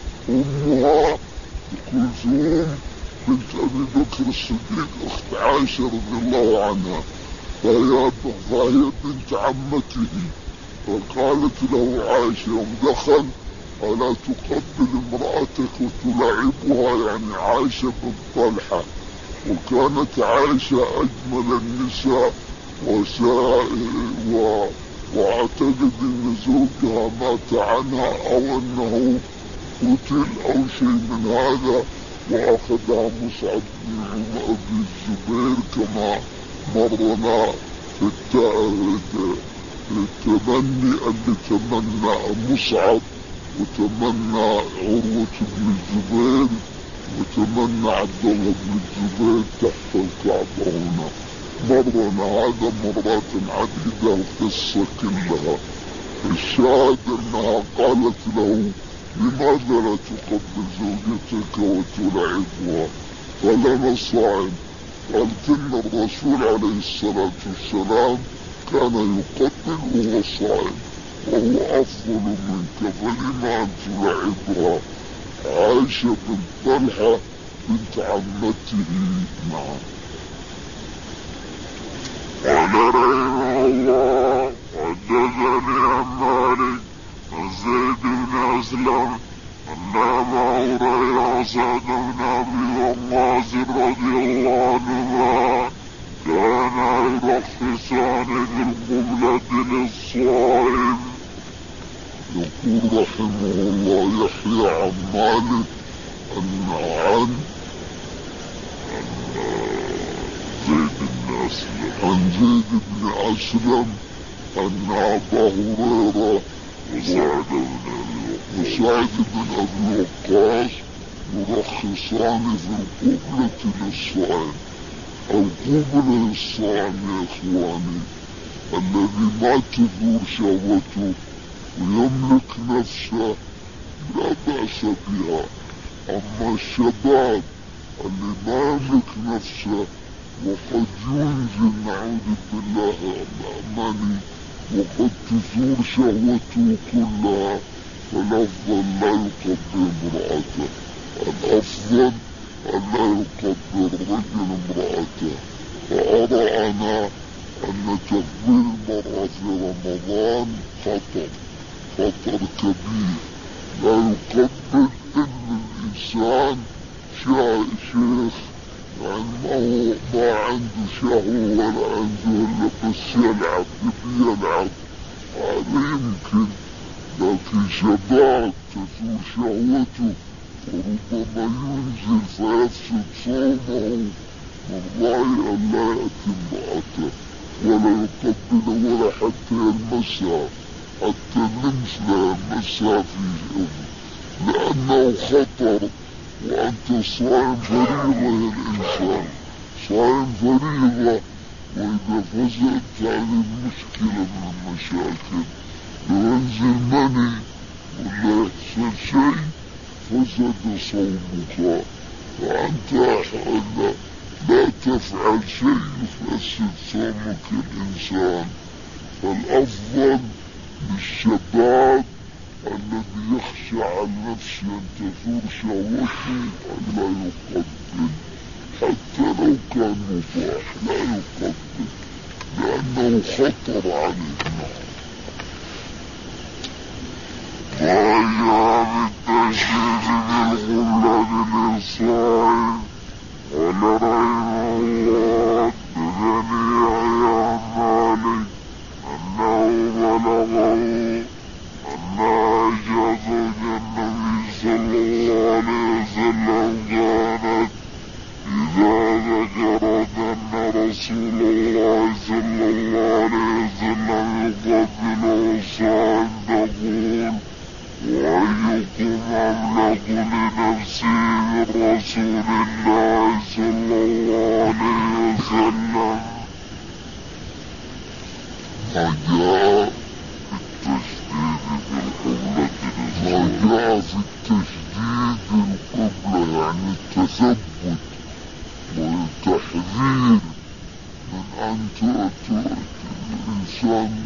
أمها كلثوم بنت أبي بكر الصديق أخت عائشة رضي الله عنها، فهي, فهي بنت عمته. فقالت له عائشة يوم دخل ألا تقبل امرأتك وتلاعبها، يعني عائشة بنت طلحة. وكانت عائشة أجمل النساء و... واعتقد ان زوجها مات عنها او انه قتل او شيء من هذا، واخذها مصعب بن الزبير كما مرنا في التمني اللي تمنى مصعب وتمنى عروة بن الزبير وتمنى عبد الله بن الزبير تحت الكعبة هنا. مرنا هذا مرات عديدة القصة كلها. الشاهد انها قالت له لماذا لا تقبل زوجتك وتلعبها؟ قال انا صائم. قالت ان الرسول عليه الصلاة والسلام كان يقبل وهو صائم وهو افضل منك، فلما ان تلعبها؟ عائشة بنت طلحة بنت عمته. نعم. قال رحمه الله حدثني عن مالك عن زيد بن أسلم أن أبا هريرة وسعد بن أبي وقاص رضي الله عنهما كانا يرخصان في القبلة للصائم. يقول رحمه الله يحيى عن مالك أن عن عن زيد بن أسلم أن أبا هريرة وسعد بن أبي وقاص يرخصان في القبلة للصائم. القبلة للصائم يا إخواني الذي ما تدور شهوته ويملك نفسه لا بأس بها. أما الشباب اللي ما يملك نفسه وقد ينزل نعوذ بالله الأماني وقد تزور شهوته كلها، فالأفضل لا يقبل امرأته. الأفضل أن لا يقبل الرجل امرأته. فأرى أنا أن تقبيل المرأة في رمضان خطر خطر كبير. لا يقبل إلا الإنسان شيخ يعني ما هو ما عنده شهوة ولا عنده إلا بس يلعب يبي يلعب، هذا يمكن. لكن شباب تزول شهوته وربما ينزل فيفسد صومه، من رأي أن لا يأتي امرأته ولا يقبل ولا حتى يلمسها، حتى اللمس لا يلمسها في لأنه خطر، وأنت صائم فريضة يا الإنسان، صائم فريضة، وإذا فزت هذه مشكلة من المشاكل، لو ينزل مني ولا يحصل شيء فسد صومك، فأنت لا, لا تفعل شيء يفسد صومك الإنسان. فالأفضل للشباب الذي يخشى عن نفسه أن تثور شهوته أن لا يقبل، حتى لو كان مباح لا يقبل، لأنه خطر عليه. وأيام التشريع بالغلة للصائم ولرحمه الله بجميع أعماله أنه بلغه أن عائشة زوج النبي صلى الله عليه وسلم كانت إذا ذكرت أن رسول الله صلى الله عليه وسلم يقبله الصائم تقول: وأيكم أملك لنفسه من رسول الله صلى الله عليه وسلم. فجاء في التشديد بالقبلة، يعني التثبت والتحذير من أن الإنسان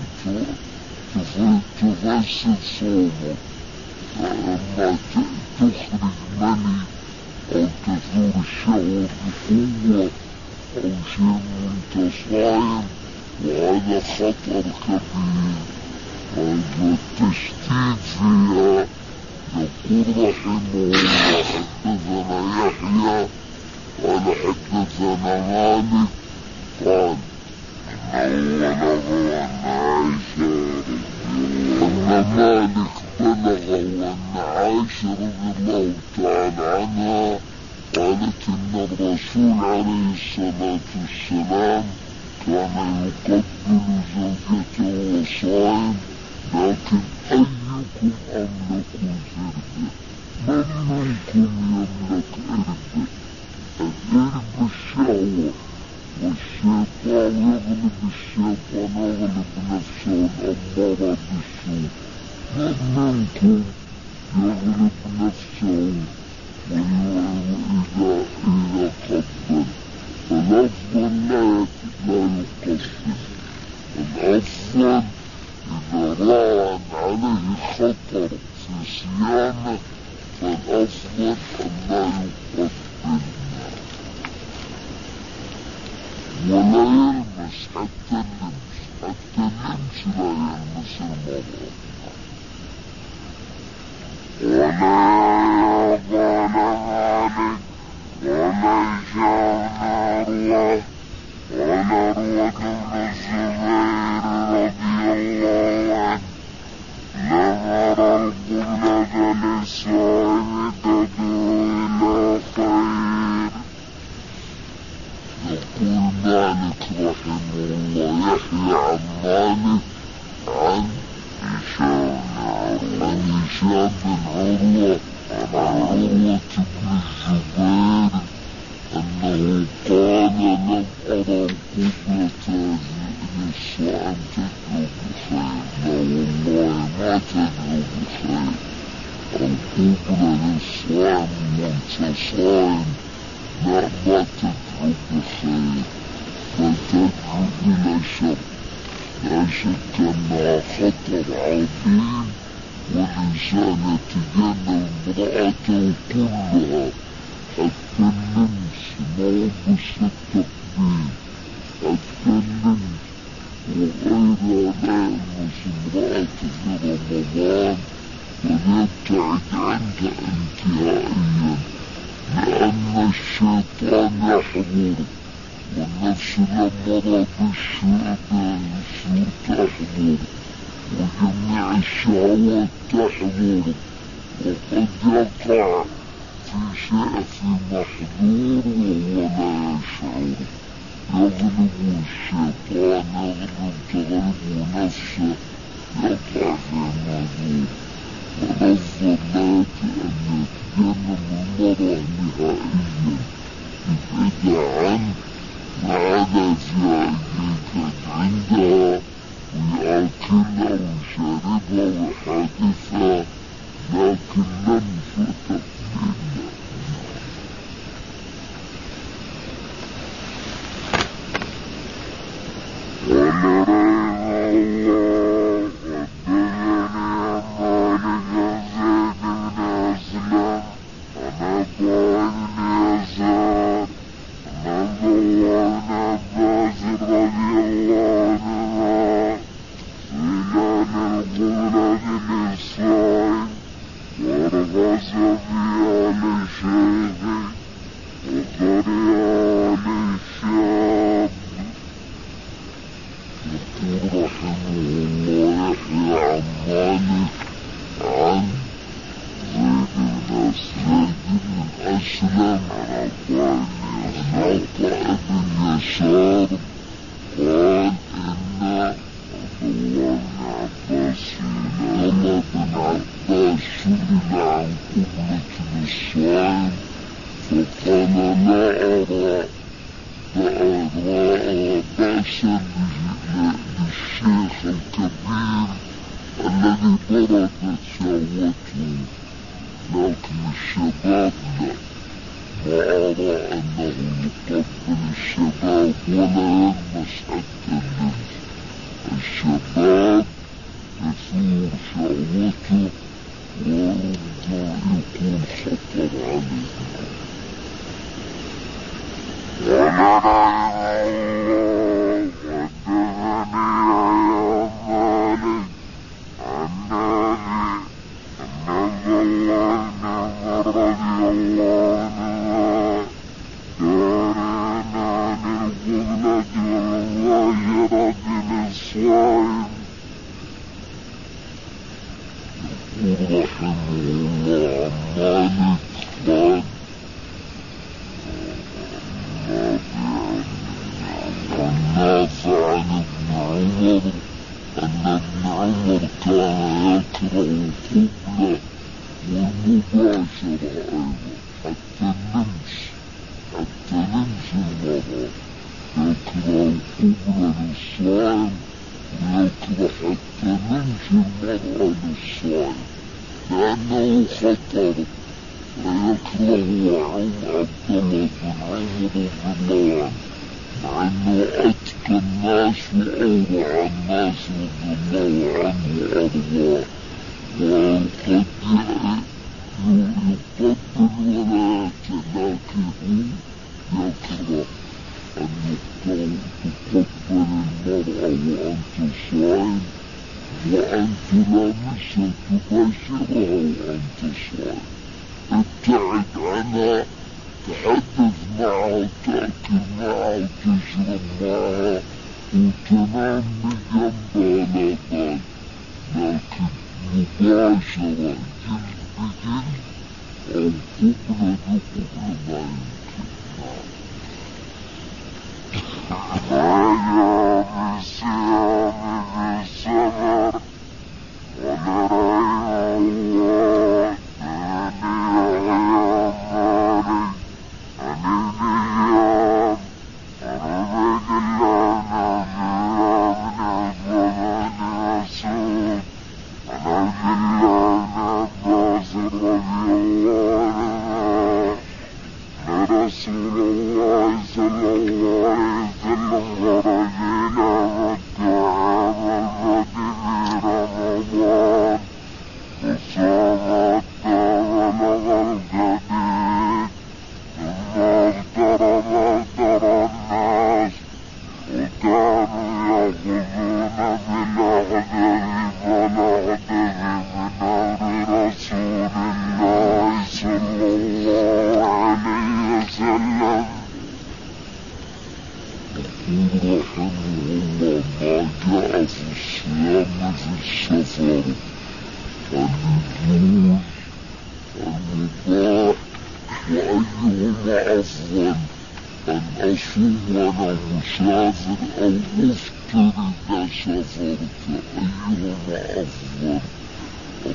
تفسد صومه، فلما تخرج مني أو تثور الشهوة بقوة أو شيء وأنت صائم، وهذا خطر كبير. والتشديد فيها يقول رحمه الله: حدثنا يحيى قال حدثنا مالك قال إنه بلغه أن عائشة أن مالك بلغه أن عائشة رضي الله تعالى عنها قالت إن الرسول عليه الصلاة والسلام كان يقبل زوجته وصائم، لكن أيكم أملك زربه؟ من منكم يملك إربه؟ الإرب الشهوة، والشيطان يغلب الشيطان يغلب نفسه الأمارة بالسوء. من منكم يغلب نفسه وإذا إذا قبل؟ فالأفضل لا يقبل، الأفضل إذا رأى عليه خطر في صيامه فالأفضل أن لا يقبل ولا يلمس حتى اللمس، حتى اللمس لا يلمس المرأة. ولا يقال مالك ولا شاء الله ولا روى بن الزبير رضي الله عنه: نظر القبلة للصائم تدعو إلى خير. يقول مالك رحمه الله يحيى عن مالك عن هشام عن هشام بن عروة عن عروة بن الزبير أنه قال: لم أرى القبلة للصائم تدعو بخير. لا والله ما تدعو بخير. القبلة للصائم وانت صائم لا ما تدعو بخير، بل تدعو إلى شر. لا شك أنها خطر عظيم، والإنسان يتجنب امرأته كلها حتى اللمس، ما بس التقبيل، حتى اللمس وغيرها لا يلمس امرأته في رمضان، وليبتعد عنها انتهائيا، لأن الشيطان يحضر، والنفس الأمارة بالسوء تحضر، وجميع الشهوات تحضر، وقد يقع في شيء في محظور وهو لا يشعر. يغلب الشيطان، يغلب تغلب نفسه، يقع في محظور. من الظلات أن يتجنب المرء نهائيا يبعد عنه ما عدا في أي عندها ويأكلها ويشربها ويحادثها، لكن لمس تقبيلها.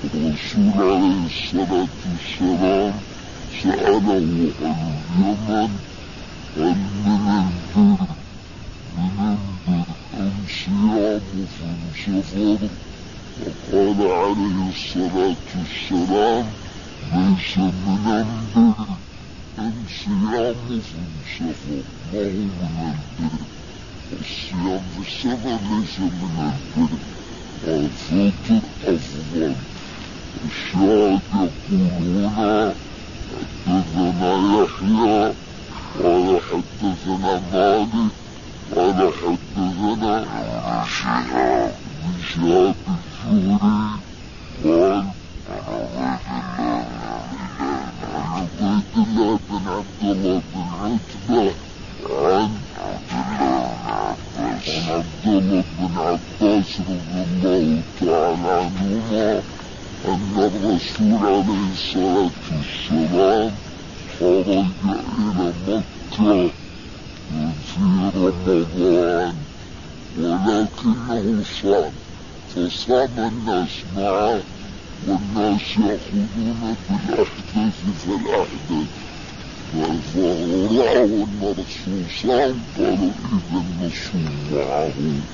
الرسول عليه الصلاة والسلام سأله أهل اليمن هل من البر من البر أم صيام في السفر؟ وقال عليه الصلاة والسلام ليس من البر أم صيام في السفر، ما هو من البر؟ الصيام في السفر ليس من البر، والفطر أفضل. الشاهد يقول هنا حدثنا يحيى قال حدثنا مالك قال حدثنا ابن شهاب بن شهاب الزهري قال عن عبيد الله بن عبد الله بن عتبة عن عبد الله بن عباس رضي الله تعالى عنهما أن الرسول عليه الصلاة والسلام خرج إلى مكة في رمضان ولكنه صام، فصام الناس معه والناس يأخذون بالأحداث فالأحداث، فرأوا أن الرسول صام قالوا إذا نصوم معه،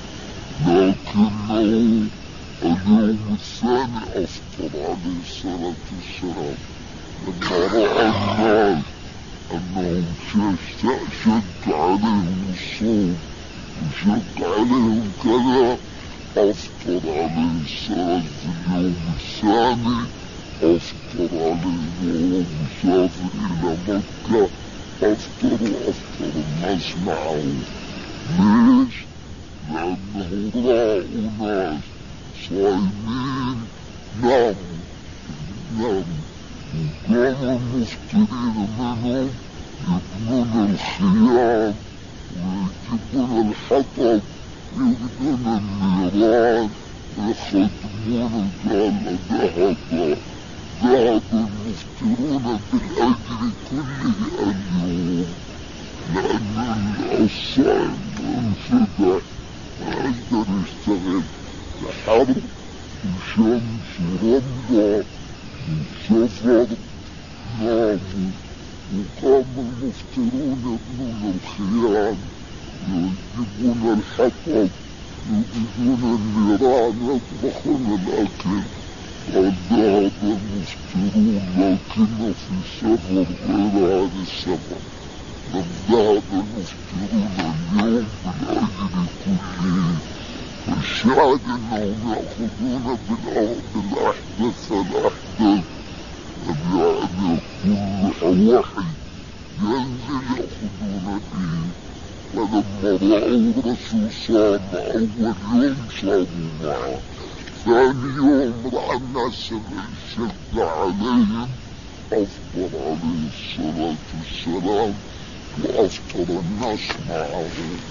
لكنه اليوم الثاني أفطر عليه الصلاة والسلام لما رأى الناس أنهم شد عليهم الصوم وشد عليهم كذا أفطر عليه الصلاة في اليوم الثاني، أفطر عليه وهو مسافر إلى مكة، أفطر وأفطر الناس معه. ليش؟ لأنه رأى ناس صايمين ناموا ناموا وكانوا المفطرين منهم يبنون الخيام ويجيبون الحطب ويبنون النيران ويخدمون قال ذهب ذهب المفطرون بالأجر كله اليوم، لأن الصائم انفتح ما يقدر يشتغل حرب وشمس ورمضة وسفر، ناموا وقام المفطرون يبنون الخيام يجيبون الحطب يجيبون النيران يطبخون الأكل. قد ذهب المفطرون لكن في السفر غير هذا السفر، قد ذهب المفطرون اليوم بالأجر كله. الشاهد انهم يأخذون بالأحدث الأحدث، يعني كل وحي ينزل يأخذون به. فلما رأوا الرسول صام أول يوم صاموا معه، ثاني يوم رأى الناس شد عليهم أفطر عليه الصلاة والسلام وأفطر الناس معه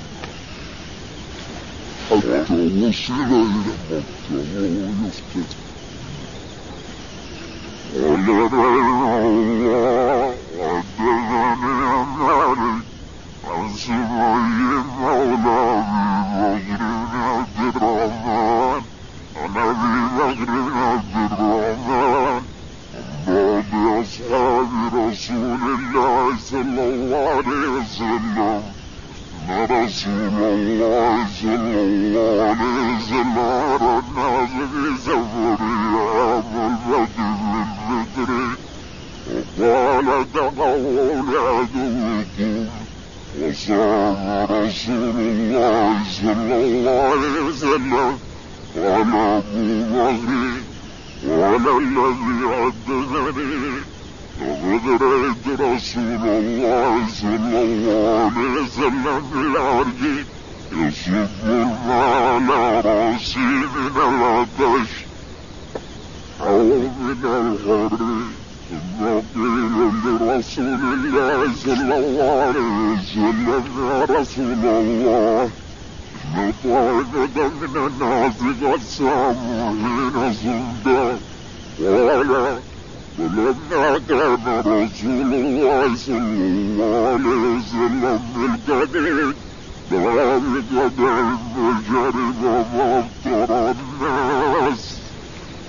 حتى وصل إلى مكة وهو يفطر. قال رحمه الله حدثني عن مالك عن سمي مولى أبي بكر بن عبد الرحمن عن أبي بكر بن عبد الرحمن عن بعض أصحاب رسول الله صلى الله عليه وسلم أن رسول الله صلى الله عليه وسلم أرى الناس في سفره عام الفجر بالفطر وقال تقووا لعدوكم، وصام رسول الله صلى الله عليه وسلم. قال أبو بكر وعلى الذي حدثني لقد رأيت رسول الله صلى الله عليه وسلم في العرج يصب الماء على رأسي من العطش أو من الحر. ثم قيل لرسول الله صلى الله عليه وسلم يا رسول الله إن طائفة من الناس قد صاموا حين صمت. قال فلما كان رسول الله صلى الله عليه وسلم بالقدير دعا بقدع فشرب وافطر الناس.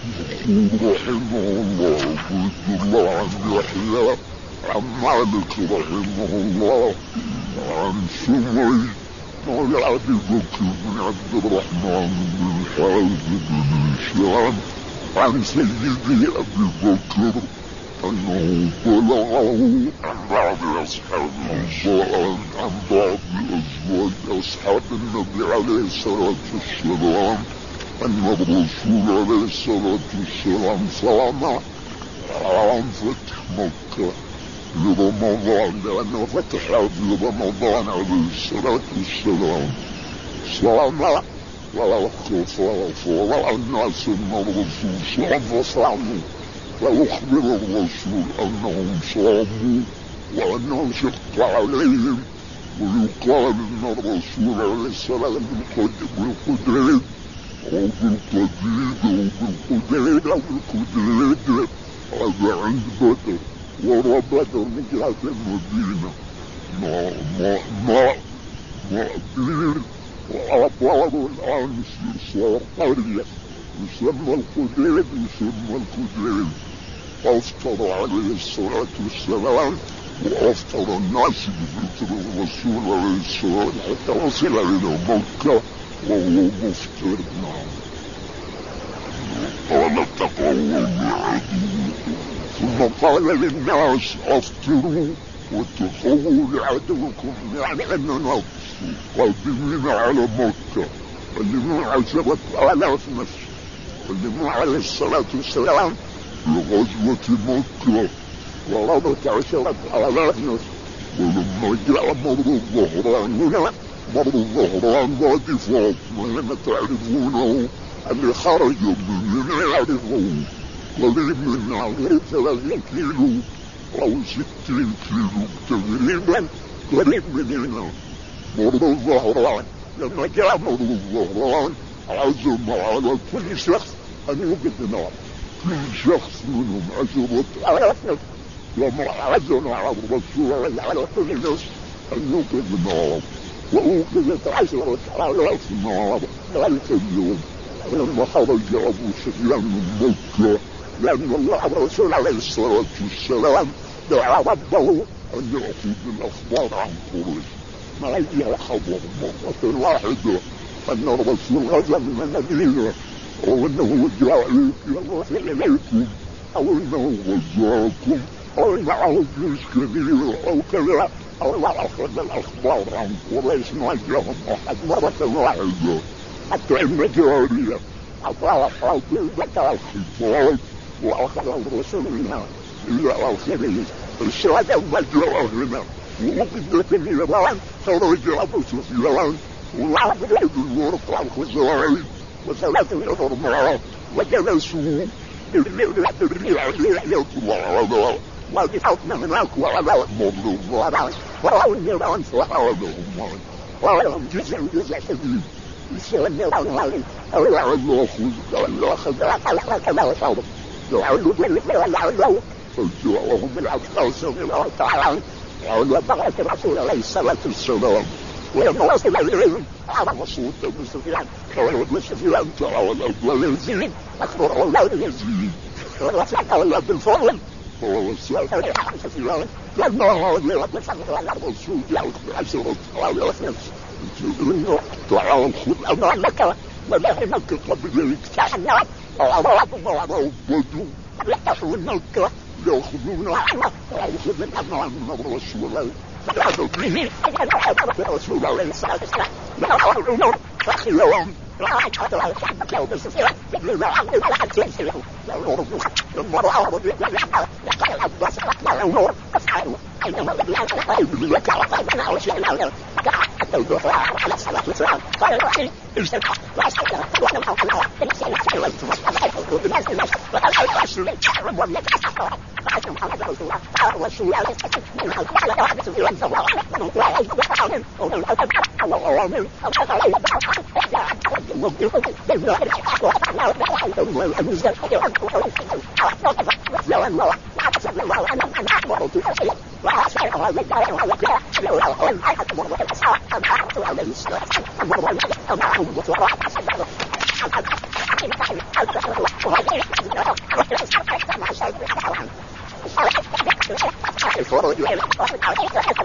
يقول رحمه الله عبد الله عن يحيى عن مالك رحمه الله عن سمي مولى أبي بكر بن عبد الرحمن بن الحارث بن هشام عن سيدي أبي بكر أنه بلغه عن بعض أصحاب الأنصار عن بعض أزواج أصحاب النبي عليه الصلاة والسلام أن الرسول عليه الصلاة والسلام صام عام فتح مكة لرمضان، لأنه فتح في رمضان عليه الصلاة والسلام صام ووقف ورأى الناس أن الرسول صام فصاموا، فأخبر الرسول أنهم صاموا وأنه شق عليهم، ويقال أن الرسول عليه السلام بالقدرين أو بالقديد أو بالقدرين أو بالقدرين هذا عند بدر، ورا بدر من جهة المدينة ما ما ما ما بير وعبار الآن صار قرية يسمى القدرين يسمى القدرين. أفطر عليه الصلاة والسلام وأفطر الناس بفطر الرسول عليه الصلاة حتى وصل إلى مكة وهو مفطر. نعم. قال تقووا بعدوكم، ثم قال للناس أفطروا وتقووا لعدوكم، يعني أننا قادمين على مكة اللي من عشرة آلاف نفس، اللي من عليه الصلاة والسلام لغزوة مكة وربط عشرة آلاف نفس. ولما جاء مر الظهران هنا، مر الظهران وادي فاطمة لما تعرفونه اللي خرج من يعرفه قريب من غير ثلاثين كيلو أو ستين كيلو تقريبا قريب من هنا مر الظهران. لما جاء مر الظهران عزم على كل شخص أن يوجد نار، كل شخص منهم عشرة آلاف نفس. لما عزم على الرسول على كل نفس أن يوجد نار، وأوجدت عشرة آلاف نار ذلك اليوم. ولما خرج أبو سفيان من مكة، لأن الله الرسول عليه الصلاة والسلام دعا ربه أن يأخذ الأخبار عن قريش، ما يجي خبر مرة واحدة أن الرسول غزا من المدينة أو أنه جاء إليكم أو أنه غزاكم أو معه جيش كبير أو كذا، أو ما أخذ الأخبار عن قريش ما جاءهم أحد مرة واحدة. حتى إن جارية أطلع حاطين بكى الحفاظ وأخذ الرسول منها إلى آخره. الشهادة مجرى هنا وقدت النيران خرج أبو سفيان ووعد العيد الورق والخزاعي وثلاثة الأربعة وجلسوا يطلع وادي فاطمة هناك وعلى مر الظهران ورأوا النيران فحاولهم ورأهم جزء جزء شديد يسوى النيران هذه أو الله خذ الله خذ الله كما وصوب يعودوا بالله ويعودوا فجاءهم بالعباس من الله تعالى وعودوا بغية الرسول عليه الصلاة والسلام. ولما وصل إليهم عرف صوت أبو سفيان قال أبو سفيان تعالى الأول يزيد أخبر الله يزيد ورسلك الله بالفضل ورسلك الله سفيان لما هو يرد صدر على الرسول يأخذ عشرة آلاف نفس إنه تعالى خذ أمر مكة وما مكة قبل الاكتحنات وعرضوا وعرضوا بدو يحتفوا مكة يأخذون عنه ويأخذ من أمر من الرسول فقالوا به الرسول عليه الصلاة والسلام يأخذ الأمور فأخذهم راحت حتى لا يحبك له بالسفيرة لما عمل على حد ينسله لما رأى رجل يحبه لقال العباس أكبر الأمور فافعلوا أينما لم يعلم قلبي وكعرف أنا وشيئا حتى الدخول على الصلاة والسلام قال الوحيد ارسلها وأسألها وأنا محملها فنفسي نفسي والتمس وبناس الناس وقال الرسول يتحرم ويتحرم فأتى محمد رسول الله الرسول عليه الصلاة والسلام على واحدة في الوزن ومن طلع يجب وحاول ومن أتبع الله ومن أبحث عليه ومن بإذن الله وأفعنا وحيث والأمزل لو أن الله وعطسب الله عنه أن أحبه في الشيء وأسعر الله يدعي ويدعي لو لا أن أحد مرضى الأسعار أم أحد عليه الصلاة والسلام أمر الله أم أحد وراء الفروج